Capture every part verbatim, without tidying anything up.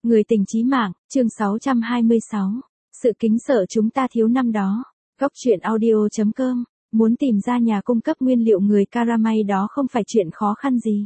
Người tình chí mạng, chương sáu trăm hai mươi sáu. Sự kính sợ chúng ta thiếu năm đó. Góc truyện audio chấm com. Muốn tìm ra nhà cung cấp nguyên liệu người Karamay đó không phải chuyện khó khăn gì.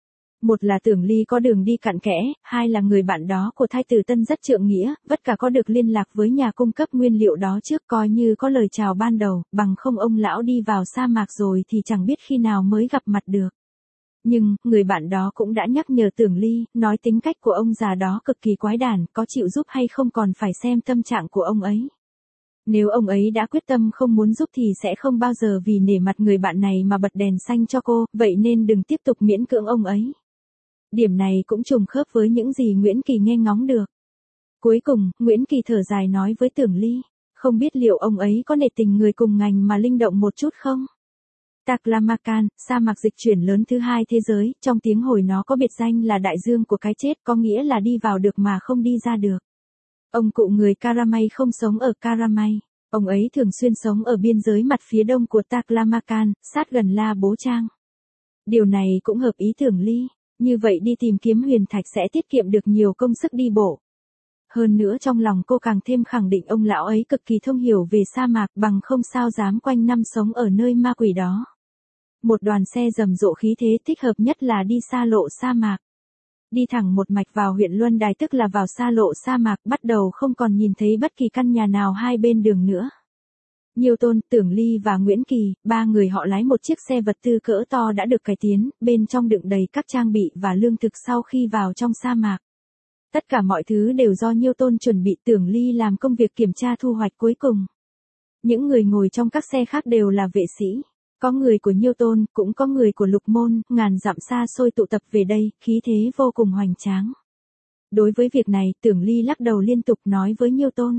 Một là Tưởng Ly có đường đi cặn kẽ, hai là người bạn đó của Thái tử Tân rất trượng nghĩa, vất cả có được liên lạc với nhà cung cấp nguyên liệu đó trước coi như có lời chào ban đầu, bằng không ông lão đi vào sa mạc rồi thì chẳng biết khi nào mới gặp mặt được. Nhưng, người bạn đó cũng đã nhắc nhở Tưởng Ly, nói tính cách của ông già đó cực kỳ quái đản, có chịu giúp hay không còn phải xem tâm trạng của ông ấy. Nếu ông ấy đã quyết tâm không muốn giúp thì sẽ không bao giờ vì nể mặt người bạn này mà bật đèn xanh cho cô, vậy nên đừng tiếp tục miễn cưỡng ông ấy. Điểm này cũng trùng khớp với những gì Nguyễn Kỳ nghe ngóng được. Cuối cùng, Nguyễn Kỳ thở dài nói với Tưởng Ly, không biết liệu ông ấy có nể tình người cùng ngành mà linh động một chút không? Taklamakan, sa mạc dịch chuyển lớn thứ hai thế giới, trong tiếng Hồi nó có biệt danh là đại dương của cái chết, có nghĩa là đi vào được mà không đi ra được. Ông cụ người Karamay không sống ở Karamay, ông ấy thường xuyên sống ở biên giới mặt phía đông của Taklamakan, sát gần La Bố Trang. Điều này cũng hợp ý Tưởng Ly, như vậy đi tìm kiếm huyền thạch sẽ tiết kiệm được nhiều công sức đi bộ. Hơn nữa trong lòng cô càng thêm khẳng định ông lão ấy cực kỳ thông hiểu về sa mạc bằng không sao dám quanh năm sống ở nơi ma quỷ đó. Một đoàn xe rầm rộ khí thế thích hợp nhất là đi xa lộ sa mạc. Đi thẳng một mạch vào huyện Luân Đài tức là vào xa lộ sa mạc bắt đầu không còn nhìn thấy bất kỳ căn nhà nào hai bên đường nữa. Nhiêu Tôn, Tưởng Ly và Nguyễn Kỳ, ba người họ lái một chiếc xe vật tư cỡ to đã được cải tiến, bên trong đựng đầy các trang bị và lương thực sau khi vào trong sa mạc. Tất cả mọi thứ đều do Nhiêu Tôn chuẩn bị, Tưởng Ly làm công việc kiểm tra thu hoạch cuối cùng. Những người ngồi trong các xe khác đều là vệ sĩ. Có người của Nhiêu Tôn, cũng có người của Lục Môn, ngàn dặm xa xôi tụ tập về đây, khí thế vô cùng hoành tráng. Đối với việc này, Tưởng Ly lắc đầu liên tục nói với Nhiêu Tôn.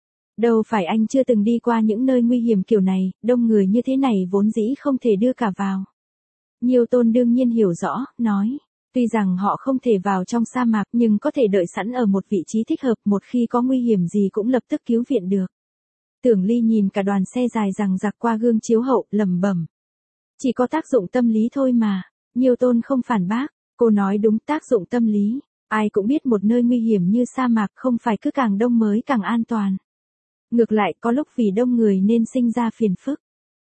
Đâu phải anh chưa từng đi qua những nơi nguy hiểm kiểu này, đông người như thế này vốn dĩ không thể đưa cả vào. Nhiêu Tôn đương nhiên hiểu rõ, nói. Tuy rằng họ không thể vào trong sa mạc nhưng có thể đợi sẵn ở một vị trí thích hợp, một khi có nguy hiểm gì cũng lập tức cứu viện được. Tưởng Ly nhìn cả đoàn xe dài dằng dặc qua gương chiếu hậu, lẩm bẩm. Chỉ có tác dụng tâm lý thôi mà. Nhiêu Tôn không phản bác, cô nói đúng, tác dụng tâm lý. Ai cũng biết một nơi nguy hiểm như sa mạc không phải cứ càng đông mới càng an toàn. Ngược lại có lúc vì đông người nên sinh ra phiền phức.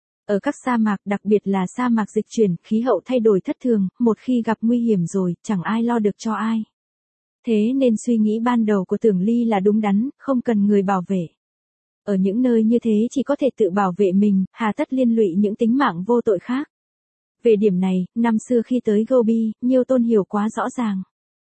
Ở các sa mạc, đặc biệt là sa mạc dịch chuyển, khí hậu thay đổi thất thường, một khi gặp nguy hiểm rồi, chẳng ai lo được cho ai. Thế nên suy nghĩ ban đầu của Tưởng Ly là đúng đắn, không cần người bảo vệ. Ở những nơi như thế chỉ có thể tự bảo vệ mình, hà tất liên lụy những tính mạng vô tội khác. Về điểm này, năm xưa khi tới Gobi, Nhiêu Tôn hiểu quá rõ ràng.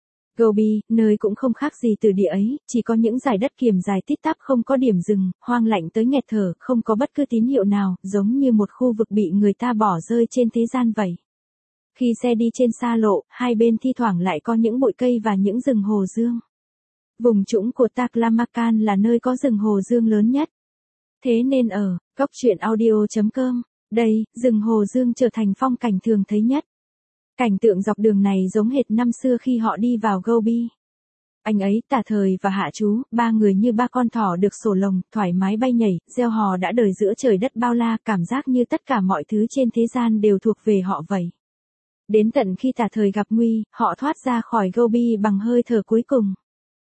Gobi, nơi cũng không khác gì từ địa ấy, chỉ có những dải đất kiềm dài tít tắp không có điểm dừng, hoang lạnh tới nghẹt thở, không có bất cứ tín hiệu nào, giống như một khu vực bị người ta bỏ rơi trên thế gian vậy. Khi xe đi trên xa lộ, hai bên thi thoảng lại có những bụi cây và những rừng hồ dương. Vùng trũng của Taklamakan là nơi có rừng hồ dương lớn nhất. Thế nên ở góc truyện audio chấm com, đây, rừng hồ dương trở thành phong cảnh thường thấy nhất. Cảnh tượng dọc đường này giống hệt năm xưa khi họ đi vào Gobi. Anh ấy, Tả Thời và Hạ Chú, ba người như ba con thỏ được sổ lồng, thoải mái bay nhảy, reo hò đã đời giữa trời đất bao la, cảm giác như tất cả mọi thứ trên thế gian đều thuộc về họ vậy. Đến tận khi Tả Thời gặp nguy, họ thoát ra khỏi Gobi bằng hơi thở cuối cùng.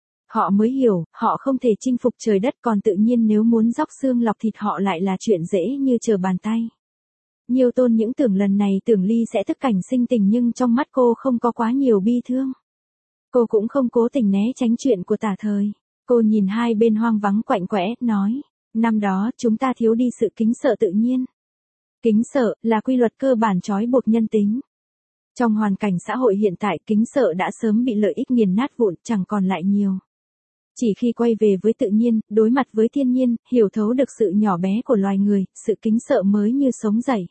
Họ mới hiểu, họ không thể chinh phục trời đất, còn tự nhiên nếu muốn róc xương lọc thịt họ lại là chuyện dễ như trở bàn tay. Nhiêu Tôn những tưởng lần này Tưởng Ly sẽ thức cảnh sinh tình nhưng trong mắt cô không có quá nhiều bi thương. Cô cũng không cố tình né tránh chuyện của Tả Thời. Cô nhìn hai bên hoang vắng quạnh quẽ, nói, năm đó chúng ta thiếu đi sự kính sợ tự nhiên. Kính sợ là quy luật cơ bản trói buộc nhân tính. Trong hoàn cảnh xã hội hiện tại, kính sợ đã sớm bị lợi ích nghiền nát vụn, chẳng còn lại nhiều. Chỉ khi quay về với tự nhiên, đối mặt với thiên nhiên, hiểu thấu được sự nhỏ bé của loài người, sự kính sợ mới như sống dậy.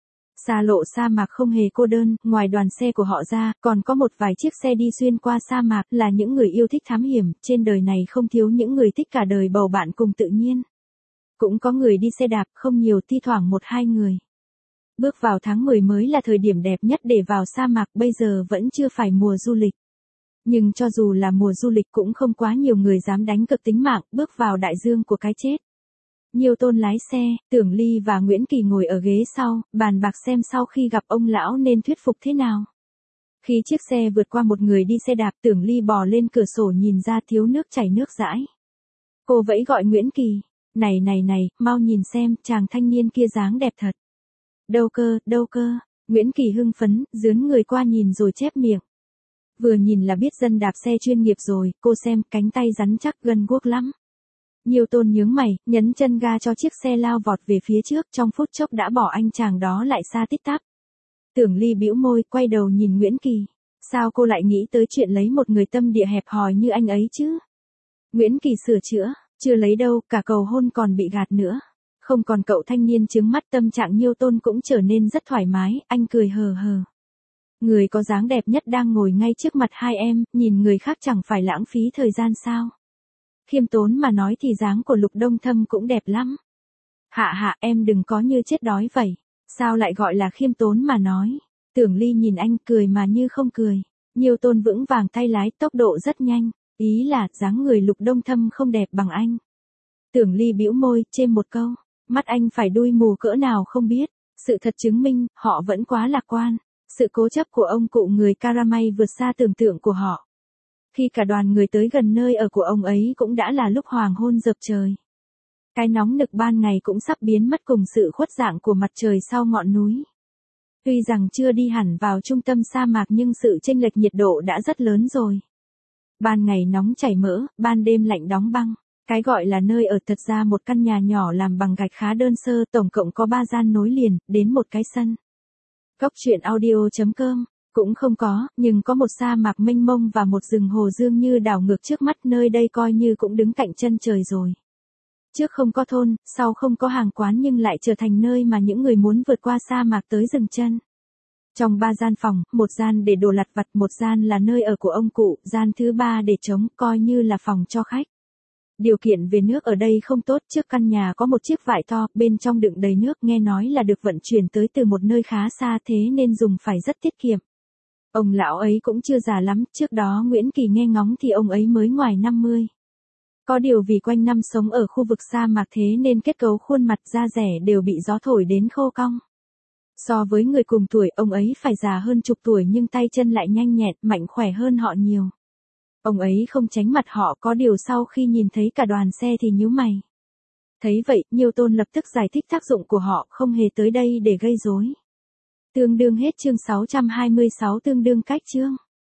Xa lộ sa mạc không hề cô đơn, ngoài đoàn xe của họ ra, còn có một vài chiếc xe đi xuyên qua sa mạc là những người yêu thích thám hiểm, trên đời này không thiếu những người thích cả đời bầu bạn cùng tự nhiên. Cũng có người đi xe đạp, không nhiều, thi thoảng một hai người. Bước vào tháng mười mới là thời điểm đẹp nhất để vào sa mạc, bây giờ vẫn chưa phải mùa du lịch. Nhưng cho dù là mùa du lịch cũng không quá nhiều người dám đánh cược tính mạng, bước vào đại dương của cái chết. Nhiêu Tôn lái xe, Tưởng Ly và Nguyễn Kỳ ngồi ở ghế sau, bàn bạc xem sau khi gặp ông lão nên thuyết phục thế nào. Khi chiếc xe vượt qua một người đi xe đạp, Tưởng Ly bò lên cửa sổ nhìn ra thiếu nước chảy nước dãi. Cô vẫy gọi Nguyễn Kỳ. Này này này, mau nhìn xem, chàng thanh niên kia dáng đẹp thật. Đâu cơ, đâu cơ. Nguyễn Kỳ hưng phấn, dướn người qua nhìn rồi chép miệng. Vừa nhìn là biết dân đạp xe chuyên nghiệp rồi, cô xem, cánh tay rắn chắc gân guốc lắm. Nhiêu Tôn nhướng mày, nhấn chân ga cho chiếc xe lao vọt về phía trước, trong phút chốc đã bỏ anh chàng đó lại xa tít tắp. Tưởng Ly bĩu môi, quay đầu nhìn Nguyễn Kỳ. Sao cô lại nghĩ tới chuyện lấy một người tâm địa hẹp hòi như anh ấy chứ? Nguyễn Kỳ sửa chữa, chưa lấy đâu, cả cầu hôn còn bị gạt nữa. Không còn cậu thanh niên trướng mắt, tâm trạng Nhiêu Tôn cũng trở nên rất thoải mái, anh cười hờ hờ. Người có dáng đẹp nhất đang ngồi ngay trước mặt hai em, nhìn người khác chẳng phải lãng phí thời gian sao? Khiêm tốn mà nói thì dáng của Lục Đông Thâm cũng đẹp lắm. Hạ hạ, em đừng có như chết đói vậy. Sao lại gọi là khiêm tốn mà nói? Tưởng Ly nhìn anh cười mà như không cười. Nhiêu Tôn vững vàng tay lái, tốc độ rất nhanh. Ý là dáng người Lục Đông Thâm không đẹp bằng anh. Tưởng Ly bĩu môi, chêm một câu. Mắt anh phải đuôi mù cỡ nào không biết. Sự thật chứng minh, họ vẫn quá lạc quan. Sự cố chấp của ông cụ người Karamay vượt xa tưởng tượng của họ. Khi cả đoàn người tới gần nơi ở của ông ấy cũng đã là lúc hoàng hôn rợp trời. Cái nóng nực ban ngày cũng sắp biến mất cùng sự khuất dạng của mặt trời sau ngọn núi. Tuy rằng chưa đi hẳn vào trung tâm sa mạc nhưng sự chênh lệch nhiệt độ đã rất lớn rồi. Ban ngày nóng chảy mỡ, ban đêm lạnh đóng băng. Cái gọi là nơi ở thật ra một căn nhà nhỏ làm bằng gạch khá đơn sơ, tổng cộng có ba gian nối liền, đến một cái sân. Góc truyện audio chấm com cũng không có, nhưng có một sa mạc mênh mông và một rừng hồ dương như đảo ngược trước mắt, nơi đây coi như cũng đứng cạnh chân trời rồi. Trước không có thôn, sau không có hàng quán nhưng lại trở thành nơi mà những người muốn vượt qua sa mạc tới dừng chân. Trong ba gian phòng, một gian để đồ lặt vặt, một gian là nơi ở của ông cụ, gian thứ ba để trống, coi như là phòng cho khách. Điều kiện về nước ở đây không tốt, trước căn nhà có một chiếc vại to, bên trong đựng đầy nước, nghe nói là được vận chuyển tới từ một nơi khá xa, thế nên dùng phải rất tiết kiệm. Ông lão ấy cũng chưa già lắm, trước đó Nguyễn Kỳ nghe ngóng thì ông ấy mới ngoài năm mươi. Có điều vì quanh năm sống ở khu vực sa mạc thế nên kết cấu khuôn mặt da dẻ đều bị gió thổi đến khô cong. So với người cùng tuổi, ông ấy phải già hơn chục tuổi nhưng tay chân lại nhanh nhẹn, mạnh khỏe hơn họ nhiều. Ông ấy không tránh mặt họ, có điều sau khi nhìn thấy cả đoàn xe thì nhíu mày. Thấy vậy, Nhiêu Tôn lập tức giải thích tác dụng của họ, không hề tới đây để gây rối. Tương đương hết chương sáu trăm hai mươi sáu, tương đương cách chương.